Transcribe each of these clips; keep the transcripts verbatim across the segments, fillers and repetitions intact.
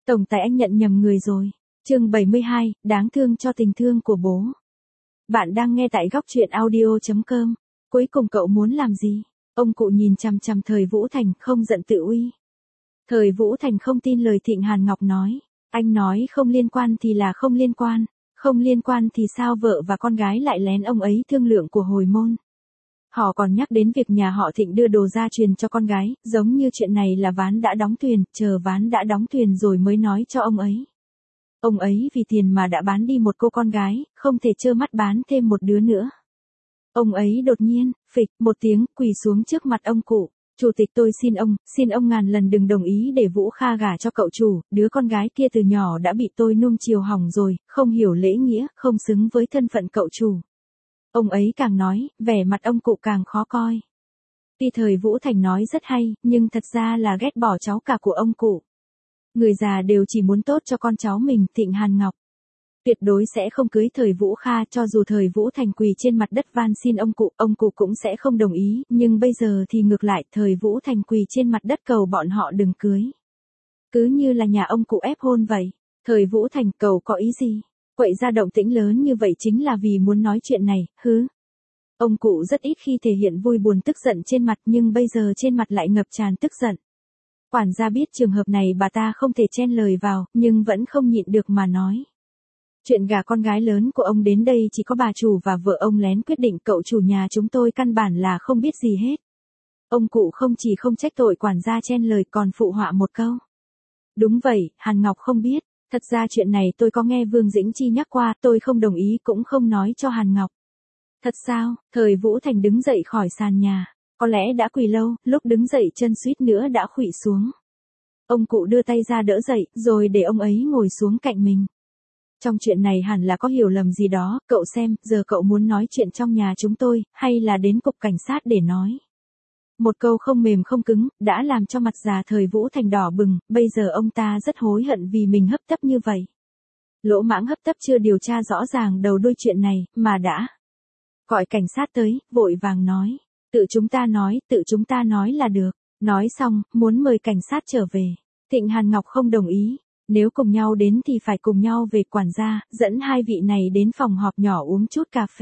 Tổng tài anh nhận nhầm người rồi. Chương bảy mươi hai, đáng thương cho tình thương của bố. Bạn đang nghe tại góc truyện audio chấm com. Cuối cùng cậu muốn làm gì? Ông cụ nhìn chằm chằm Thời Vũ Thành, không giận tự uy. Thời Vũ Thành không tin lời Thịnh Hàn Ngọc nói. Anh nói không liên quan thì là không liên quan. Không liên quan thì sao vợ và con gái lại lén ông ấy thương lượng của hồi môn. Họ còn nhắc đến việc nhà họ Thịnh đưa đồ gia truyền cho con gái, giống như chuyện này là ván đã đóng thuyền, chờ ván đã đóng thuyền rồi mới nói cho ông ấy. Ông ấy vì tiền mà đã bán đi một cô con gái, không thể trơ mắt bán thêm một đứa nữa. Ông ấy đột nhiên, phịch, một tiếng, quỳ xuống trước mặt ông cụ. Chủ tịch tôi xin ông, xin ông ngàn lần đừng đồng ý để Vũ Kha gả cho cậu chủ, đứa con gái kia từ nhỏ đã bị tôi nuông chiều hỏng rồi, không hiểu lễ nghĩa, không xứng với thân phận cậu chủ. Ông ấy càng nói, vẻ mặt ông cụ càng khó coi. Tuy Thời Vũ Thành nói rất hay, nhưng thật ra là ghét bỏ cháu cả của ông cụ. Người già đều chỉ muốn tốt cho con cháu mình, Thịnh Hàn Ngọc. Tuyệt đối sẽ không cưới Thời Vũ Kha, cho dù Thời Vũ Thành quỳ trên mặt đất van xin ông cụ, ông cụ cũng sẽ không đồng ý, nhưng bây giờ thì ngược lại, Thời Vũ Thành quỳ trên mặt đất cầu bọn họ đừng cưới. Cứ như là nhà ông cụ ép hôn vậy. Thời Vũ Thành cầu có ý gì? Quậy ra động tĩnh lớn như vậy chính là vì muốn nói chuyện này, hứ. Ông cụ rất ít khi thể hiện vui buồn tức giận trên mặt, nhưng bây giờ trên mặt lại ngập tràn tức giận. Quản gia biết trường hợp này bà ta không thể chen lời vào, nhưng vẫn không nhịn được mà nói. Chuyện gả con gái lớn của ông đến đây chỉ có bà chủ và vợ ông lén quyết định, cậu chủ nhà chúng tôi căn bản là không biết gì hết. Ông cụ không chỉ không trách tội quản gia chen lời còn phụ họa một câu. Đúng vậy, Hàn Ngọc không biết. Thật ra chuyện này tôi có nghe Vương Dĩnh Chi nhắc qua, tôi không đồng ý cũng không nói cho Hàn Ngọc. Thật sao? Thời Vũ Thành đứng dậy khỏi sàn nhà. Có lẽ đã quỳ lâu, lúc đứng dậy chân suýt nữa đã khuỵu xuống. Ông cụ đưa tay ra đỡ dậy, rồi để ông ấy ngồi xuống cạnh mình. Trong chuyện này hẳn là có hiểu lầm gì đó, cậu xem, giờ cậu muốn nói chuyện trong nhà chúng tôi, hay là đến cục cảnh sát để nói. Một câu không mềm không cứng, đã làm cho mặt già Thời Vũ Thành đỏ bừng, bây giờ ông ta rất hối hận vì mình hấp tấp như vậy. Lỗ mãng hấp tấp chưa điều tra rõ ràng đầu đuôi chuyện này, mà đã gọi cảnh sát tới, vội vàng nói. Tự chúng ta nói, tự chúng ta nói là được. Nói xong, muốn mời cảnh sát trở về. Thịnh Hàn Ngọc không đồng ý. Nếu cùng nhau đến thì phải cùng nhau về, quản gia, dẫn hai vị này đến phòng họp nhỏ uống chút cà phê.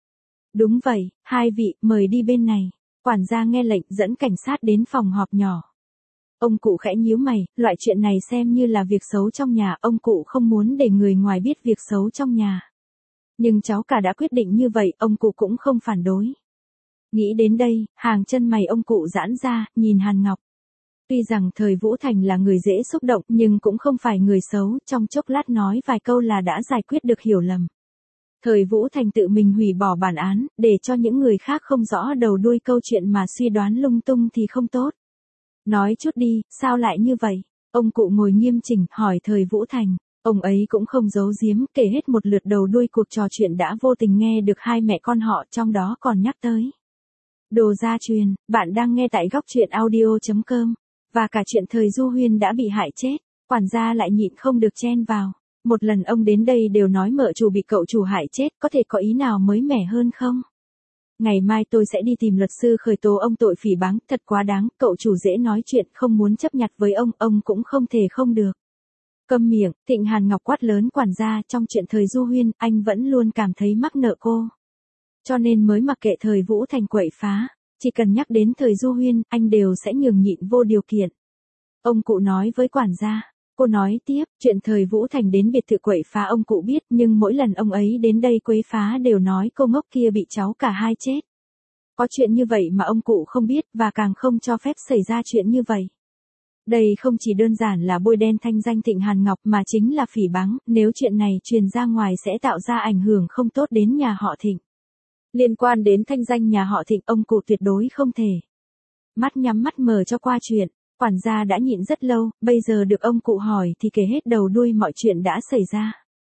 Đúng vậy, hai vị, mời đi bên này. Quản gia nghe lệnh dẫn cảnh sát đến phòng họp nhỏ. Ông cụ khẽ nhíu mày, loại chuyện này xem như là việc xấu trong nhà, ông cụ không muốn để người ngoài biết việc xấu trong nhà. Nhưng cháu cả đã quyết định như vậy, ông cụ cũng không phản đối. Nghĩ đến đây, hàng chân mày ông cụ giãn ra, nhìn Hàn Ngọc. Tuy rằng Thời Vũ Thành là người dễ xúc động, nhưng cũng không phải người xấu, trong chốc lát nói vài câu là đã giải quyết được hiểu lầm. Thời Vũ Thành tự mình hủy bỏ bản án, để cho những người khác không rõ đầu đuôi câu chuyện mà suy đoán lung tung thì không tốt. Nói chút đi, sao lại như vậy? Ông cụ ngồi nghiêm chỉnh, hỏi Thời Vũ Thành. Ông ấy cũng không giấu giếm, kể hết một lượt đầu đuôi cuộc trò chuyện đã vô tình nghe được hai mẹ con họ, trong đó còn nhắc tới đồ gia truyền. Bạn đang nghe tại góc truyện audio chấm com. Và cả chuyện Thời Du Huyên đã bị hại chết. Quản gia lại nhịn không được chen vào. Một lần ông đến đây đều nói mợ chủ bị cậu chủ hại chết, có thể có ý nào mới mẻ hơn không? Ngày mai tôi sẽ đi tìm luật sư khởi tố ông tội phỉ báng, thật quá đáng, cậu chủ dễ nói chuyện, không muốn chấp nhặt với ông, ông cũng không thể không được. Câm miệng, Thịnh Hàn Ngọc quát lớn quản gia, trong chuyện Thời Du Huyên, anh vẫn luôn cảm thấy mắc nợ cô. Cho nên mới mặc kệ Thời Vũ Thành quậy phá, chỉ cần nhắc đến Thời Du Huyên, anh đều sẽ nhường nhịn vô điều kiện. Ông cụ nói với quản gia. Cô nói tiếp, chuyện Thời Vũ Thành đến biệt thự quậy phá ông cụ biết, nhưng mỗi lần ông ấy đến đây quấy phá đều nói cô ngốc kia bị cháu cả hai chết. Có chuyện như vậy mà ông cụ không biết, và càng không cho phép xảy ra chuyện như vậy. Đây không chỉ đơn giản là bôi đen thanh danh Thịnh Hàn Ngọc mà chính là phỉ báng, nếu chuyện này truyền ra ngoài sẽ tạo ra ảnh hưởng không tốt đến nhà họ Thịnh. Liên quan đến thanh danh nhà họ Thịnh, ông cụ tuyệt đối không thể mắt nhắm mắt mở cho qua chuyện. Quản gia đã nhịn rất lâu, bây giờ được ông cụ hỏi thì kể hết đầu đuôi mọi chuyện đã xảy ra.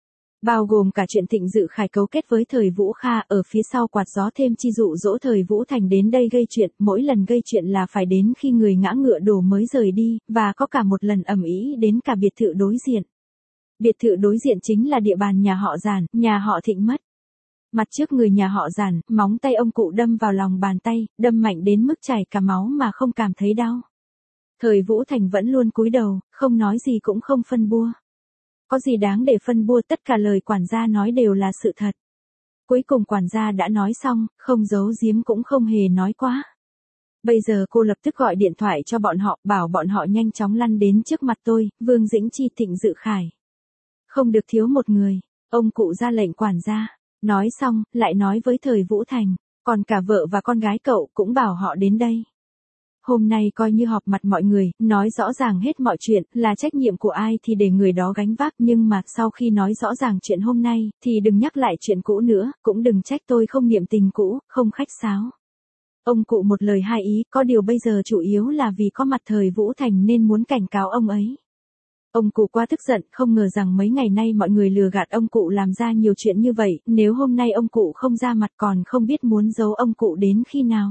Bao gồm cả chuyện Thịnh Dự Khải cấu kết với Thời Vũ Kha, ở phía sau quạt gió thêm chi dụ dỗ Thời Vũ Thành đến đây gây chuyện, mỗi lần gây chuyện là phải đến khi người ngã ngựa đổ mới rời đi, và có cả một lần ầm ĩ đến cả biệt thự đối diện. Biệt thự đối diện chính là địa bàn nhà họ Giản, nhà họ Thịnh mất. Mặt trước người nhà họ Giản, móng tay ông cụ đâm vào lòng bàn tay, đâm mạnh đến mức chảy cả máu mà không cảm thấy đau. Thời Vũ Thành vẫn luôn cúi đầu, không nói gì cũng không phân bua. Có gì đáng để phân bua, tất cả lời quản gia nói đều là sự thật. Cuối cùng quản gia đã nói xong, không giấu giếm cũng không hề nói quá. Bây giờ cô lập tức gọi điện thoại cho bọn họ, bảo bọn họ nhanh chóng lăn đến trước mặt tôi, Vương Dĩnh Chi, Thịnh Dự Khải. Không được thiếu một người, ông cụ ra lệnh quản gia. Nói xong, lại nói với Thời Vũ Thành, còn cả vợ và con gái cậu cũng bảo họ đến đây. Hôm nay coi như họp mặt mọi người, nói rõ ràng hết mọi chuyện, là trách nhiệm của ai thì để người đó gánh vác, nhưng mà sau khi nói rõ ràng chuyện hôm nay, thì đừng nhắc lại chuyện cũ nữa, cũng đừng trách tôi không niệm tình cũ, không khách sáo. Ông cụ một lời hai ý, có điều bây giờ chủ yếu là vì có mặt Thời Vũ Thành nên muốn cảnh cáo ông ấy. Ông cụ quá tức giận, không ngờ rằng mấy ngày nay mọi người lừa gạt ông cụ làm ra nhiều chuyện như vậy, nếu hôm nay ông cụ không ra mặt còn không biết muốn giấu ông cụ đến khi nào.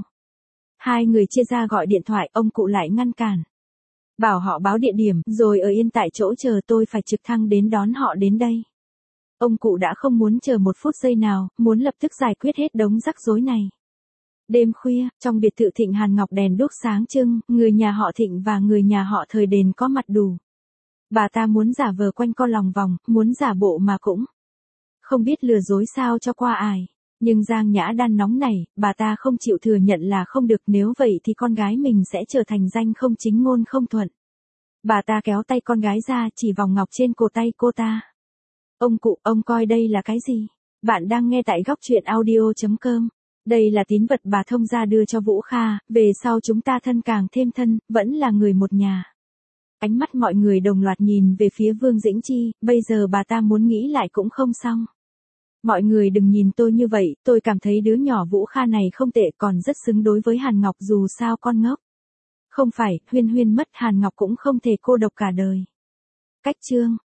Hai người chia ra gọi điện thoại, ông cụ lại ngăn cản. Bảo họ báo địa điểm, rồi ở yên tại chỗ chờ tôi phải trực thăng đến đón họ đến đây. Ông cụ đã không muốn chờ một phút giây nào, muốn lập tức giải quyết hết đống rắc rối này. Đêm khuya, trong biệt thự Thịnh Hàn Ngọc đèn đuốc sáng trưng, người nhà họ Thịnh và người nhà họ Thời đền có mặt đủ. Bà ta muốn giả vờ quanh co lòng vòng, muốn giả bộ mà cũng không biết lừa dối sao cho qua ai. Nhưng Giang Nhã Đan nóng này, bà ta không chịu thừa nhận là không được, nếu vậy thì con gái mình sẽ trở thành danh không chính ngôn không thuận. Bà ta kéo tay con gái ra, chỉ vòng ngọc trên cổ tay cô ta. Ông cụ, ông coi đây là cái gì? Bạn đang nghe tại góc truyện audio chấm com. Đây là tín vật bà thông gia đưa cho Vũ Kha, về sau chúng ta thân càng thêm thân, vẫn là người một nhà. Ánh mắt mọi người đồng loạt nhìn về phía Vương Dĩnh Chi, bây giờ bà ta muốn nghĩ lại cũng không xong. Mọi người đừng nhìn tôi như vậy, tôi cảm thấy đứa nhỏ Vũ Kha này không tệ, còn rất xứng đối với Hàn Ngọc, dù sao con ngốc. Không phải, Huyên Huyên mất Hàn Ngọc cũng không thể cô độc cả đời. Cách chương